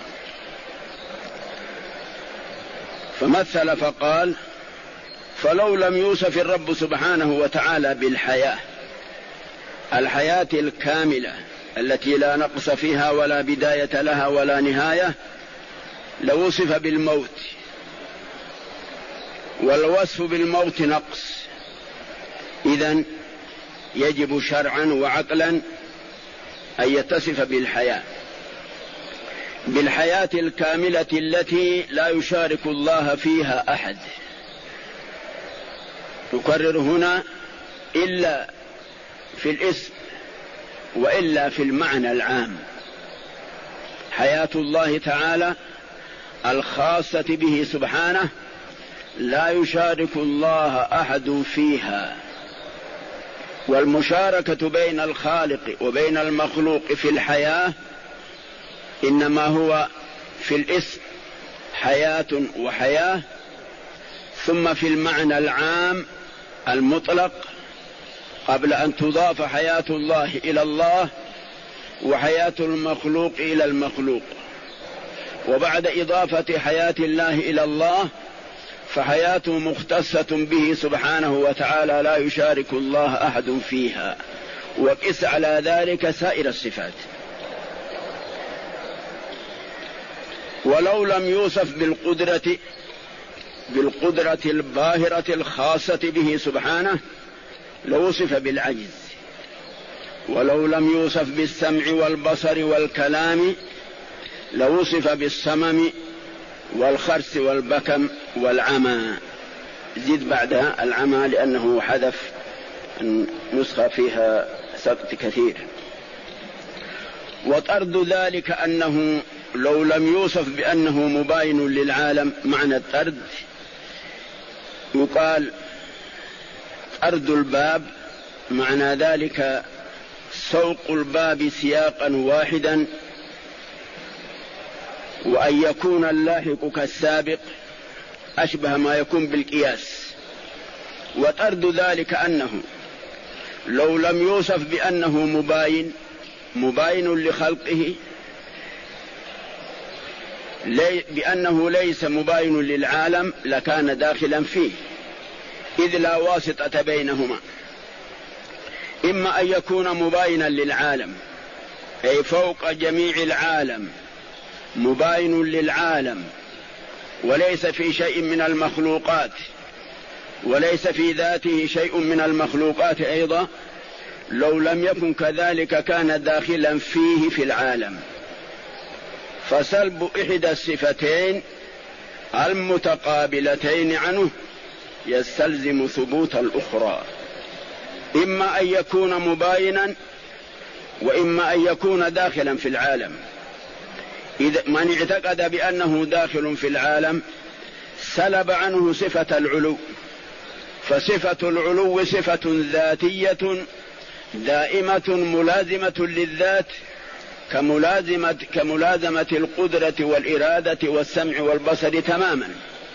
Speaker 4: فمثل فقال: فلو لم يوصف الرب سبحانه وتعالى بالحياة، الحياة الكاملة التي لا نقص فيها ولا بداية لها ولا نهاية، لوصف بالموت، والوصف بالموت نقص. إذن يجب شرعا وعقلا أن يتصف بالحياة الكاملة التي لا يشارك الله فيها أحد، يكرر هنا إلا في الاسم وإلا في المعنى العام. حياة الله تعالى الخاصة به سبحانه لا يشارك الله أحد فيها، والمشاركة بين الخالق وبين المخلوق في الحياة إنما هو في الاسم حياة وحياة، ثم في المعنى العام المطلق قبل أن تضاف حياة الله إلى الله وحياة المخلوق إلى المخلوق، وبعد إضافة حياة الله إلى الله فحياته مختصة به سبحانه وتعالى لا يشارك الله أحد فيها، وقس على ذلك سائر الصفات. ولو لم يوصف بالقدرة الباهرة الخاصة به سبحانه لوصف بالعجز، ولو لم يوصف بالسمع والبصر والكلام لوصف بالصمم والخرس والبكم والعمى. زد بعدها العمى لأنه حذف نسخة فيها سقط كثير. وطرد ذلك أنه لو لم يوصف بأنه مباين للعالم، معنى الطرد يقال طرد الباب، معنى ذلك سوق الباب سياقا واحدا، وأن يكون اللاحق كالسابق أشبه ما يكون بالقياس. وطرد ذلك أنه لو لم يوصف بأنه مباين لخلقه، بأنه ليس مباين للعالم لكان داخلا فيه، إذ لا واسطة بينهما. إما أن يكون مباينا للعالم أي فوق جميع العالم، مباين للعالم وليس في شيء من المخلوقات، وليس في ذاته شيء من المخلوقات أيضا، لو لم يكن كذلك كان داخلا فيه في العالم. فسلب إحدى الصفتين المتقابلتين عنه يستلزم ثبوت الأخرى، إما أن يكون مباينا وإما أن يكون داخلا في العالم. إذا من اعتقد بأنه داخل في العالم سلب عنه صفة العلو، فصفة العلو صفة ذاتية دائمة ملازمة للذات كملازمة القدرة والإرادة والسمع والبصر تماما،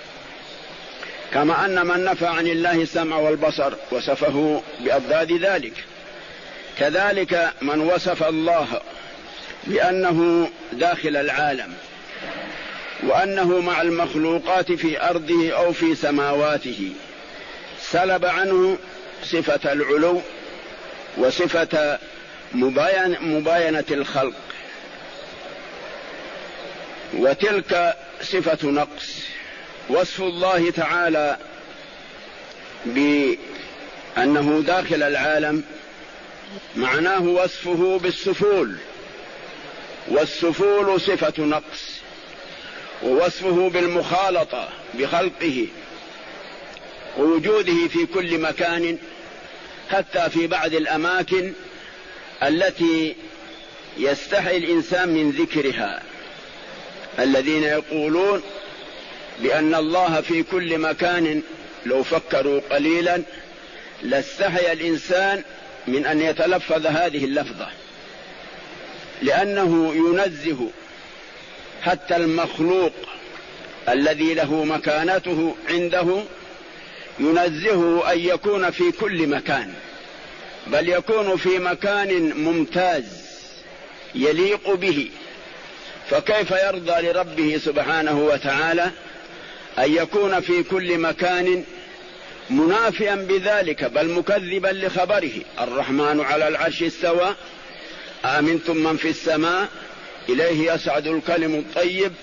Speaker 4: كما أن من نفى عن الله السمع والبصر وصفه بأضداد ذلك، كذلك من وصف الله بأنه داخل العالم وأنه مع المخلوقات في أرضه أو في سماواته سلب عنه صفة العلو وصفة مباينة الخلق، وتلك صفة نقص. وصف الله تعالى بأنه داخل العالم معناه وصفه بالسفول، والسفول صفة نقص، ووصفه بالمخالطة بخلقه ووجوده في كل مكان، حتى في بعض الأماكن التي يستحي الإنسان من ذكرها، الذين يقولون بأن الله في كل مكان لو فكروا قليلا لاستحي الإنسان من أن يتلفظ هذه اللفظة، لأنه ينزه حتى المخلوق الذي له مكانته عنده، ينزهه أن يكون في كل مكان، بل يكون في مكان ممتاز يليق به. فكيف يرضى لربه سبحانه وتعالى أن يكون في كل مكان منافيا بذلك، بل مكذبا لخبره: الرحمن على العرش استوى آمنتم من في السماء إليه يصعد الكلم الطيب،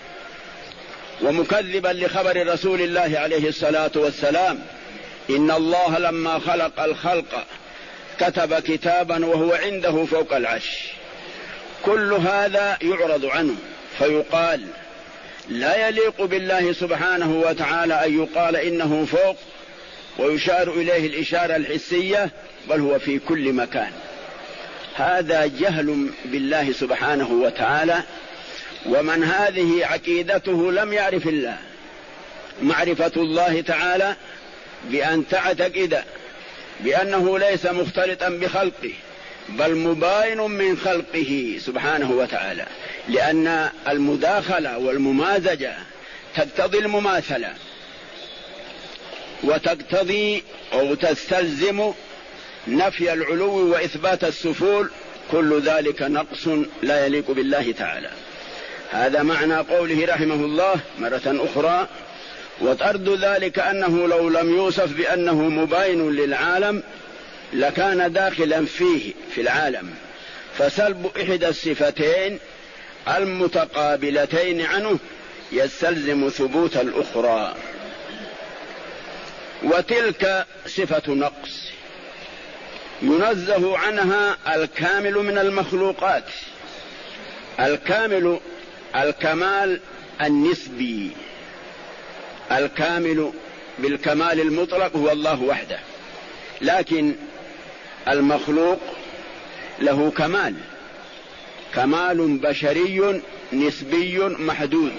Speaker 4: ومكذبا لخبر رسول الله عليه الصلاة والسلام: إن الله لما خلق الخلق كتب كتابا وهو عنده فوق العرش. كل هذا يعرض عنه فيقال لا يليق بالله سبحانه وتعالى أن يقال إنه فوق ويشار إليه الإشارة الحسية، بل هو في كل مكان. هذا جهل بالله سبحانه وتعالى، ومن هذه عقيدته لم يعرف الله. معرفة الله تعالى بأن تعتقد بأنه ليس مختلطا بخلقه، بل مباين من خلقه سبحانه وتعالى، لأن المداخلة والممازجة تقتضي المماثلة، وتقتضي أو تستلزم نفي العلو وإثبات السفول. كل ذلك نقص لا يليق بالله تعالى. هذا معنى قوله رحمه الله مرة أخرى: وطرد ذلك أنه لو لم يوصف بأنه مباين للعالم لكان داخلا فيه في العالم، فسلب إحدى الصفتين المتقابلتين عنه يستلزم ثبوت الأخرى. وتلك صفة نقص ينزه عنها الكامل من المخلوقات. الكامل الكمال النسبي، الكامل بالكمال المطلق هو الله وحده، لكن المخلوق له كمال بشري نسبي محدود.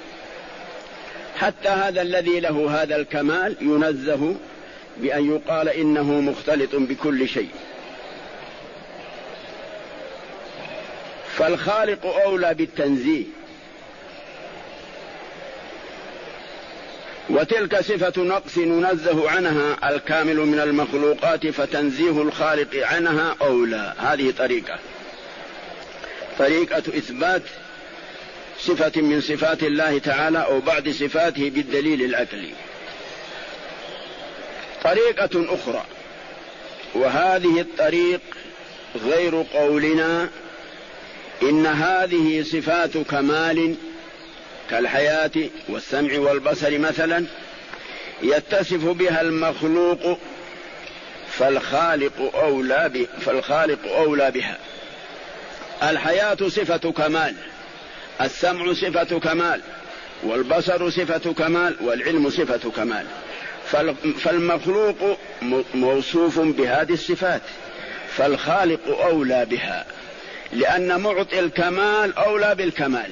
Speaker 4: حتى هذا الذي له هذا الكمال ينزه بأن يقال إنه مختلط بكل شيء. فالخالق أولى بالتنزيه. وتلك صفة نقص ينزه عنها الكامل من المخلوقات، فتنزيه الخالق عنها أولى. هذه طريقة إثبات صفة من صفات الله تعالى أو بعض صفاته بالدليل العقلي. طريقة أخرى، وهذه الطريق غير قولنا إن هذه صفات كمال كالحياة والسمع والبصر مثلا يتصف بها المخلوق، فالخالق أولى بها. الحياة صفة كمال، السمع صفة كمال، والبصر صفة كمال، والعلم صفة كمال. فالمخلوق موصوف بهذه الصفات، فالخالق أولى بها، لأن معطي الكمال أولى بالكمال،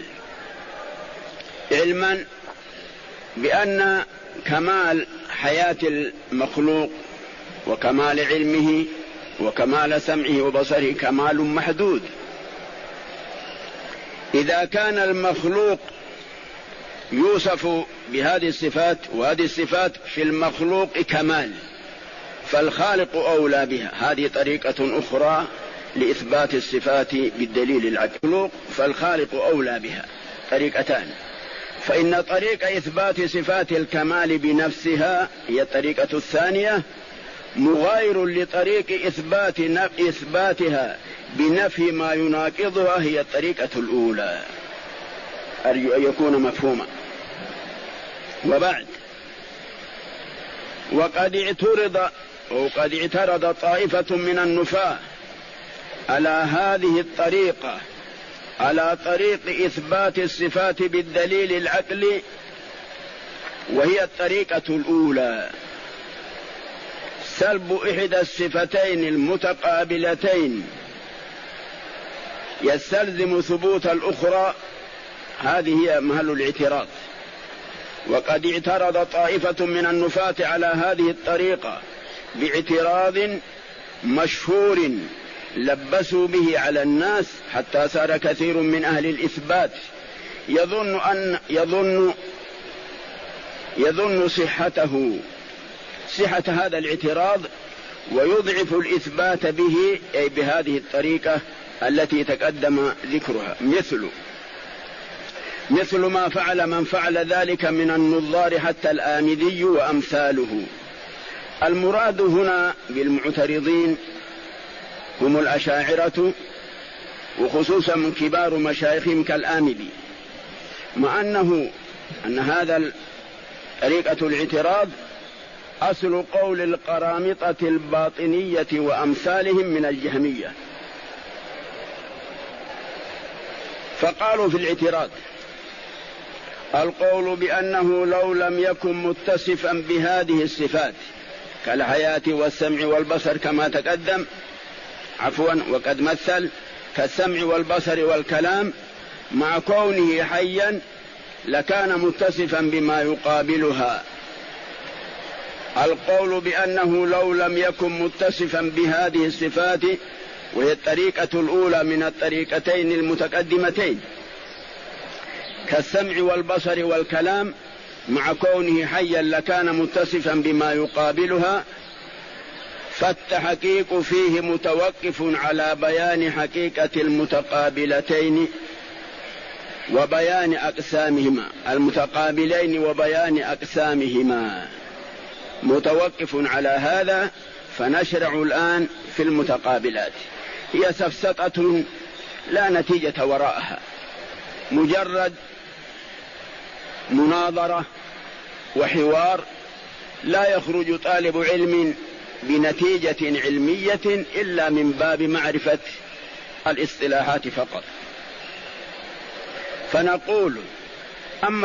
Speaker 4: علما بأن كمال حياة المخلوق وكمال علمه وكمال سمعه وبصره كمال محدود. إذا كان المخلوق يوصف بهذه الصفات وهذه الصفات في المخلوق كمال، فالخالق أولى بها. هذه طريقة أخرى لإثبات الصفات بالدليل العقلي، فالخالق أولى بها. طريقتان، فإن طريق إثبات صفات الكمال بنفسها هي الطريقة الثانية، مغاير لطريق إثباتها بنفي ما يناقضها هي الطريقة الأولى. أرجو أن يكون مفهوما. وبعد، وقد اعترض طائفة من النفاة على هذه الطريقة، على طريق إثبات الصفات بالدليل العقلي، وهي الطريقة الأولى، سلب إحدى الصفتين المتقابلتين يستلزم ثبوت الأخرى. هذه هي محل الاعتراض. وقد اعترض طائفة من النفاة على هذه الطريقة باعتراض مشهور لبسوا به على الناس، حتى صار كثير من أهل الإثبات يظن صحة هذا الاعتراض، ويضعف الإثبات به أي بهذه الطريقة التي تقدم ذكرها، مثل ما فعل من فعل ذلك من النظار حتى الآمدي وأمثاله. المراد هنا بالمعترضين هم الأشاعرة، وخصوصا من كبار مشايخهم كالآمدي، مع أن هذا طريقة الاعتراض أصل قول القرامطة الباطنية وأمثالهم من الجهمية. فقالوا في الاعتراض: القول بأنه لو لم يكن متصفا بهذه الصفات كالحياة والسمع والبصر كما تقدم وقد مثل، كالسمع والبصر والكلام، مع كونه حيا لكان متصفا بما يقابلها. القول بأنه لو لم يكن متصفا بهذه الصفات، وهي الطريقة الأولى من الطريقتين المتقدمتين، كالسمع والبصر والكلام، مع كونه حيا لكان متصفا بما يقابلها، فالتحقيق فيه متوقف على بيان حقيقة المتقابلتين وبيان أقسامهما، المتقابلين وبيان أقسامهما، متوقف على هذا. فنشرع الآن في المتقابلات. هي سفسطة لا نتيجة وراءها، مجرد مناظرة وحوار، لا يخرج طالب علم بنتيجة علمية إلا من باب معرفة الاصطلاحات فقط. فنقول: أما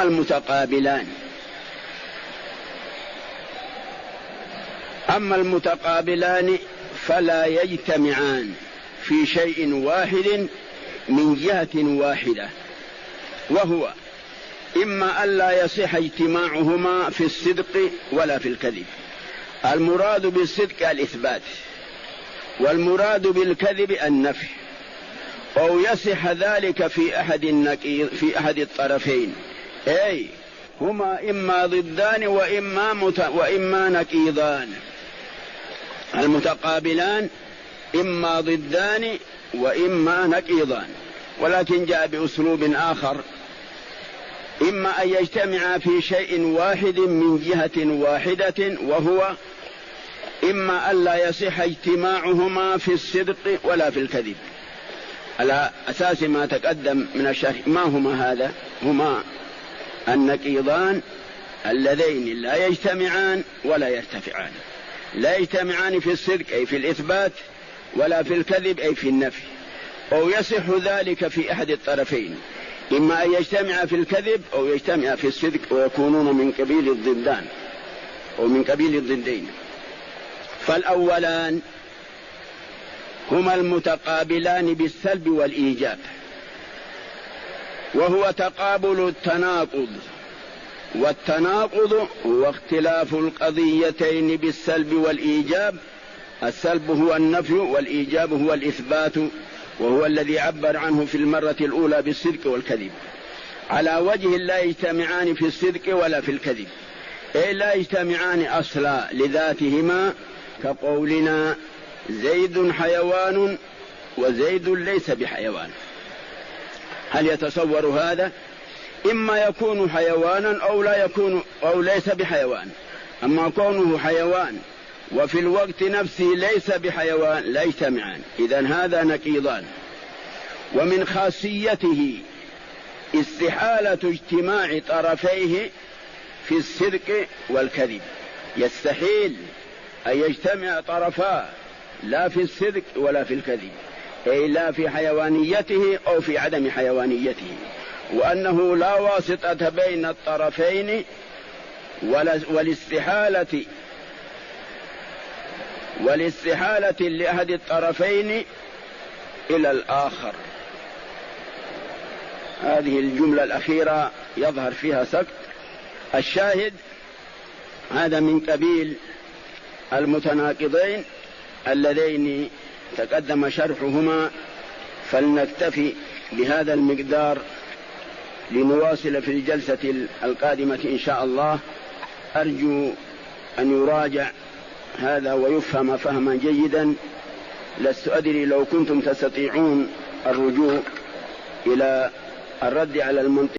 Speaker 4: المتقابلان فلا يجتمعان في شيء واحد من جهة واحدة، وهو إما ألا يصح اجتماعهما في الصدق ولا في الكذب. المراد بالصدق الإثبات، والمراد بالكذب النفي، أو يصح ذلك في أحد الطرفين، أي هما إما ضدان وإما نقيضان. المتقابلان إما ضدان وإما نقيضان، ولكن جاء بأسلوب آخر: إما أن يجتمع في شيء واحد من جهة واحدة، وهو إما ألا يصح اجتماعهما في الصدق ولا في الكذب، على أساس ما تقدم من الشرح. ما هما هذا؟ هما النقيضان اللذين لا يجتمعان ولا يرتفعان، لا يجتمعان في الصدق أي في الإثبات، ولا في الكذب أي في النفي، أو يصح ذلك في أحد الطرفين، إما أن يجتمع في الكذب أو يجتمع في الصدق، ويكونون من قبيل الضدان أو من قبيل الضدين. فالأولان هما المتقابلان بالسلب والإيجاب، وهو تقابل التناقض، والتناقض هو اختلاف القضيتين بالسلب والإيجاب. السلب هو النفي والإيجاب هو الإثبات، وهو الذي عبر عنه في المرة الأولى بالصدق والكذب، على وجه لا يجتمعان في الصدق ولا في الكذب، أي لا يجتمعان أصلا لذاتهما، كقولنا: زيد حيوان وزيد ليس بحيوان. هل يتصور هذا؟ إما يكون حيوانا أو لا يكون أو ليس بحيوان. أما كونه حيوان وفي الوقت نفسه ليس بحيوان لا يجتمعان، إذن هذا نقيضان. ومن خاصيته استحالة اجتماع طرفيه في الصدق والكذب، يستحيل أن يجتمع طرفا لا في الصدق ولا في الكذب، أي لا في حيوانيته أو في عدم حيوانيته، وأنه لا واسطة بين الطرفين، والاستحالة لأحد الطرفين إلى الآخر. هذه الجملة الأخيرة يظهر فيها سقط. الشاهد: هذا من قبيل المتناقضين اللذين تقدم شرحهما، فلنكتفي بهذا المقدار لنواصل في الجلسة القادمة إن شاء الله. أرجو أن يراجع هذا ويفهم فهما جيدا. لست أدري لو كنتم تستطيعون الرجوع إلى الرد على المنطق